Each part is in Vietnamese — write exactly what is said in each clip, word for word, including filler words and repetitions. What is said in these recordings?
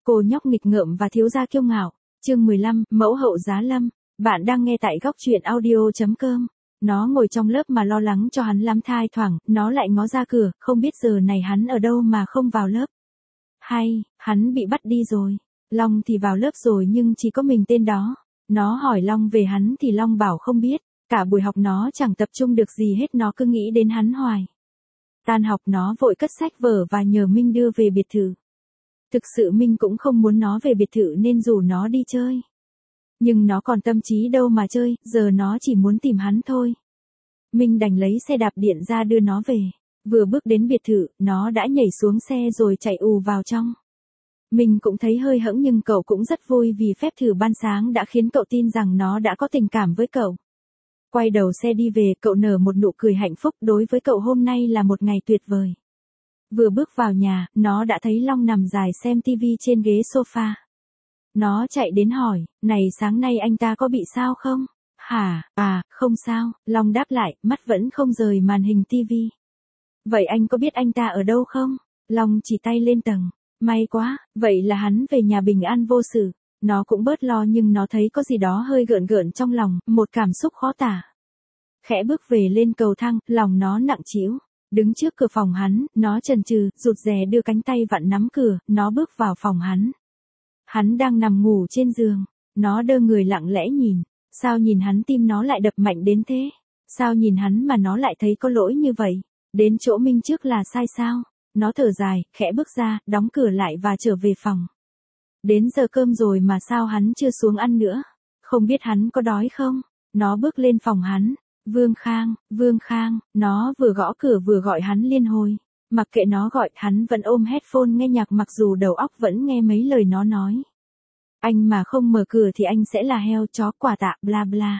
Cô nhóc nghịch ngợm và thiếu gia kiêu ngạo. Chương mười lăm, mẫu hậu giá lâm. Bạn đang nghe tại góc truyện audio chấm com. Nó ngồi trong lớp mà lo lắng cho hắn lắm, thai thoảng, nó lại ngó ra cửa, không biết giờ này hắn ở đâu mà không vào lớp. Hay, hắn bị bắt đi rồi. Long thì vào lớp rồi nhưng chỉ có mình tên đó. Nó hỏi Long về hắn thì Long bảo không biết. Cả buổi học nó chẳng tập trung được gì hết, nó cứ nghĩ đến hắn hoài. Tan học nó vội cất sách vở và nhờ Minh đưa về biệt thự. Thực sự Minh cũng không muốn nó về biệt thự nên rủ nó đi chơi. Nhưng nó còn tâm trí đâu mà chơi, giờ nó chỉ muốn tìm hắn thôi. Minh đành lấy xe đạp điện ra đưa nó về. Vừa bước đến biệt thự, nó đã nhảy xuống xe rồi chạy ù vào trong. Mình cũng thấy hơi hẫng nhưng cậu cũng rất vui vì phép thử ban sáng đã khiến cậu tin rằng nó đã có tình cảm với cậu. Quay đầu xe đi về, cậu nở một nụ cười hạnh phúc, đối với cậu hôm nay là một ngày tuyệt vời. Vừa bước vào nhà, nó đã thấy Long nằm dài xem tivi trên ghế sofa. Nó chạy đến hỏi, này sáng nay anh ta có bị sao không? Hả, à, không sao, Long đáp lại, mắt vẫn không rời màn hình tivi. Vậy anh có biết anh ta ở đâu không? Long chỉ tay lên tầng. May quá, vậy là hắn về nhà bình an vô sự. Nó cũng bớt lo nhưng nó thấy có gì đó hơi gợn gợn trong lòng, một cảm xúc khó tả. Khẽ bước về lên cầu thang, lòng nó nặng trĩu. Đứng trước cửa phòng hắn, nó chần chừ, rụt rè đưa cánh tay vặn nắm cửa, nó bước vào phòng hắn. Hắn đang nằm ngủ trên giường, nó đơ người lặng lẽ nhìn. Sao nhìn hắn tim nó lại đập mạnh đến thế? Sao nhìn hắn mà nó lại thấy có lỗi như vậy? Đến chỗ Minh trước là sai sao? Nó thở dài, khẽ bước ra, đóng cửa lại và trở về phòng. Đến giờ cơm rồi mà sao hắn chưa xuống ăn nữa? Không biết hắn có đói không? Nó bước lên phòng hắn. Vương Khang, Vương Khang, nó vừa gõ cửa vừa gọi hắn liên hồi. Mặc kệ nó gọi, hắn vẫn ôm headphone nghe nhạc mặc dù đầu óc vẫn nghe mấy lời nó nói. Anh mà không mở cửa thì anh sẽ là heo chó quả tạ bla bla.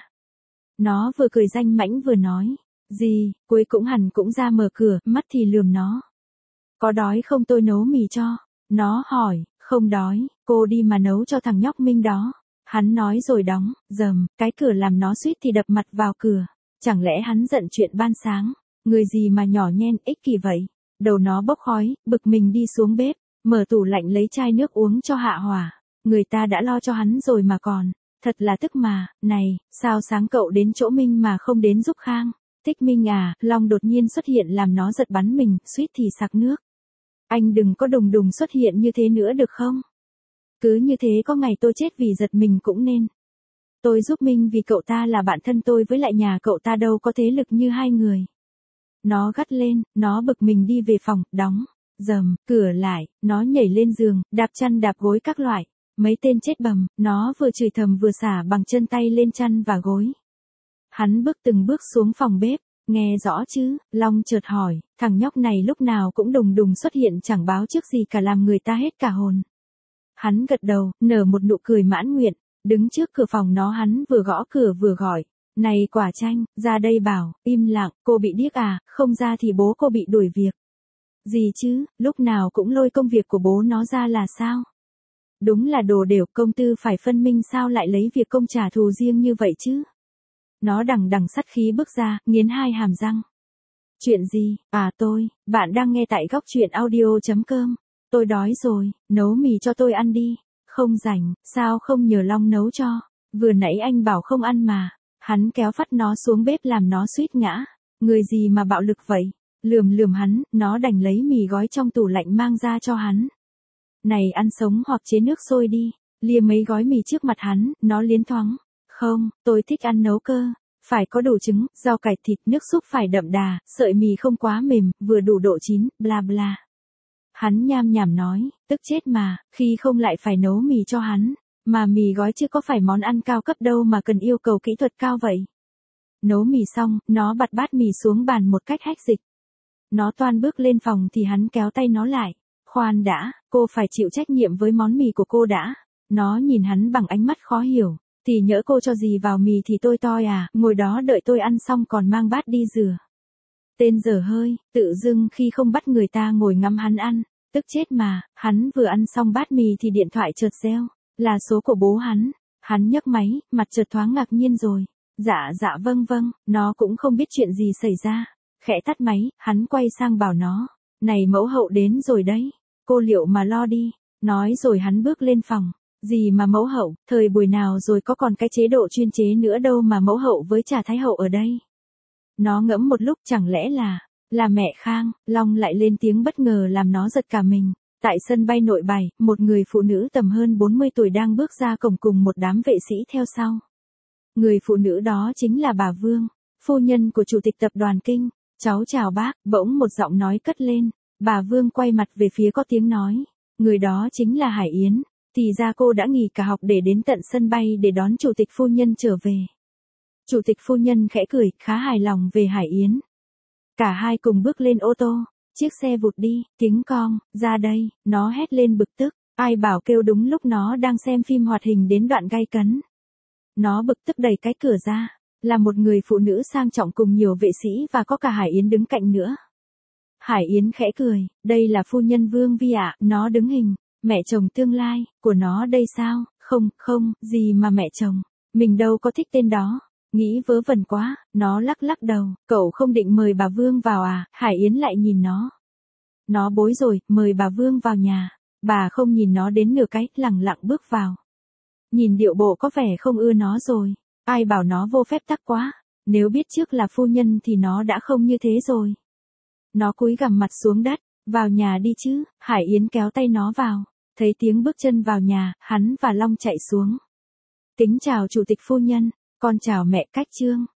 Nó vừa cười danh mãnh vừa nói. Gì, cuối cũng hẳn cũng ra mở cửa, mắt thì lườm nó. Có đói không tôi nấu mì cho? Nó hỏi, không đói, cô đi mà nấu cho thằng nhóc Minh đó. Hắn nói rồi đóng, dầm, cái cửa làm nó suýt thì đập mặt vào cửa. Chẳng lẽ hắn giận chuyện ban sáng? Người gì mà nhỏ nhen, ích kỷ vậy? Đầu nó bốc khói, bực mình đi xuống bếp, mở tủ lạnh lấy chai nước uống cho hạ hỏa. Người ta đã lo cho hắn rồi mà còn. Thật là tức mà, này, sao sáng cậu đến chỗ Minh mà không đến giúp Khang? Thích Minh à, Long đột nhiên xuất hiện làm nó giật bắn mình, suýt thì sặc nước. Anh đừng có đùng đùng xuất hiện như thế nữa được không? Cứ như thế có ngày tôi chết vì giật mình cũng nên. Tôi giúp Minh vì cậu ta là bạn thân tôi với lại nhà cậu ta đâu có thế lực như hai người. Nó gắt lên, nó bực mình đi về phòng, đóng, dầm, cửa lại, nó nhảy lên giường, đạp chăn đạp gối các loại. Mấy tên chết bầm, nó vừa chửi thầm vừa xả bằng chân tay lên chăn và gối. Hắn bước từng bước xuống phòng bếp, nghe rõ chứ? Long chợt hỏi, thằng nhóc này lúc nào cũng đùng đùng xuất hiện chẳng báo trước gì cả làm người ta hết cả hồn. Hắn gật đầu, nở một nụ cười mãn nguyện, đứng trước cửa phòng nó hắn vừa gõ cửa vừa gọi. Này Quả Chanh, ra đây bảo, im lặng, cô bị điếc à, không ra thì bố cô bị đuổi việc. Gì chứ, lúc nào cũng lôi công việc của bố nó ra là sao? Đúng là đồ đều, công tư phải phân minh sao lại lấy việc công trả thù riêng như vậy chứ? Nó đằng đằng sắt khí bước ra, nghiến hai hàm răng. Chuyện gì, à tôi, bạn đang nghe tại góc truyện audio chấm com. Tôi đói rồi, nấu mì cho tôi ăn đi. Không rảnh, sao không nhờ Long nấu cho? Vừa nãy anh bảo không ăn mà. Hắn kéo phắt nó xuống bếp làm nó suýt ngã. Người gì mà bạo lực vậy? Lườm lườm hắn, nó đành lấy mì gói trong tủ lạnh mang ra cho hắn. Này ăn sống hoặc chế nước sôi đi. Lia mấy gói mì trước mặt hắn, nó liến thoáng. Không, tôi thích ăn nấu cơ. Phải có đủ trứng, rau cải thịt, nước súp phải đậm đà, sợi mì không quá mềm, vừa đủ độ chín, bla bla. Hắn nham nhảm nói, tức chết mà, khi không lại phải nấu mì cho hắn. Mà mì gói chứ có phải món ăn cao cấp đâu mà cần yêu cầu kỹ thuật cao vậy. Nấu mì xong, nó bật bát mì xuống bàn một cách hách dịch. Nó toan bước lên phòng thì hắn kéo tay nó lại. Khoan đã, cô phải chịu trách nhiệm với món mì của cô đã. Nó nhìn hắn bằng ánh mắt khó hiểu. Thì nhỡ cô cho gì vào mì thì tôi toi à, ngồi đó đợi tôi ăn xong còn mang bát đi rửa. Tên dở hơi, tự dưng khi không bắt người ta ngồi ngắm hắn ăn. Tức chết mà, hắn vừa ăn xong bát mì thì điện thoại chợt reo. Là số của bố hắn. Hắn nhấc máy, mặt chợt thoáng ngạc nhiên rồi. Dạ dạ vâng vâng, nó cũng không biết chuyện gì xảy ra. Khẽ tắt máy, hắn quay sang bảo nó. Này mẫu hậu đến rồi đấy. Cô liệu mà lo đi. Nói rồi hắn bước lên phòng. Gì mà mẫu hậu, thời buổi nào rồi có còn cái chế độ chuyên chế nữa đâu mà mẫu hậu với trà thái hậu ở đây. Nó ngẫm một lúc, chẳng lẽ là, là mẹ Khang. Long lại lên tiếng bất ngờ làm nó giật cả mình. Tại sân bay Nội Bài, một người phụ nữ tầm hơn bốn mươi tuổi đang bước ra cổng cùng một đám vệ sĩ theo sau. Người phụ nữ đó chính là bà Vương, phu nhân của chủ tịch tập đoàn Kinh. Cháu chào bác. Bỗng một giọng nói cất lên. Bà Vương quay mặt về phía có tiếng nói. Người đó chính là Hải Yến. Thì ra cô đã nghỉ cả học để đến tận sân bay để đón chủ tịch phu nhân trở về. Chủ tịch phu nhân khẽ cười, khá hài lòng về Hải Yến. Cả hai cùng bước lên ô tô. Chiếc xe vụt đi, tiếng cong, ra đây, nó hét lên bực tức. Ai bảo kêu đúng lúc nó đang xem phim hoạt hình đến đoạn gay cấn. Nó bực tức đẩy cái cửa ra. Là một người phụ nữ sang trọng cùng nhiều vệ sĩ và có cả Hải Yến đứng cạnh nữa. Hải Yến khẽ cười, đây là phu nhân Vương Vi ạ. Nó đứng hình, mẹ chồng tương lai, của nó đây sao? Không, không, gì mà mẹ chồng, mình đâu có thích tên đó. Nghĩ vớ vẩn quá, nó lắc lắc đầu, cậu không định mời bà Vương vào à? Hải Yến lại nhìn nó. Nó bối rồi, mời bà Vương vào nhà. Bà không nhìn nó đến nửa cái, lẳng lặng bước vào. Nhìn điệu bộ có vẻ không ưa nó rồi. Ai bảo nó vô phép tắc quá. Nếu biết trước là phu nhân thì nó đã không như thế rồi. Nó cúi gằm mặt xuống đất. Vào nhà đi chứ. Hải Yến kéo tay nó vào. Thấy tiếng bước chân vào nhà, hắn và Long chạy xuống. Kính chào chủ tịch phu nhân. Con chào mẹ Cách Trương.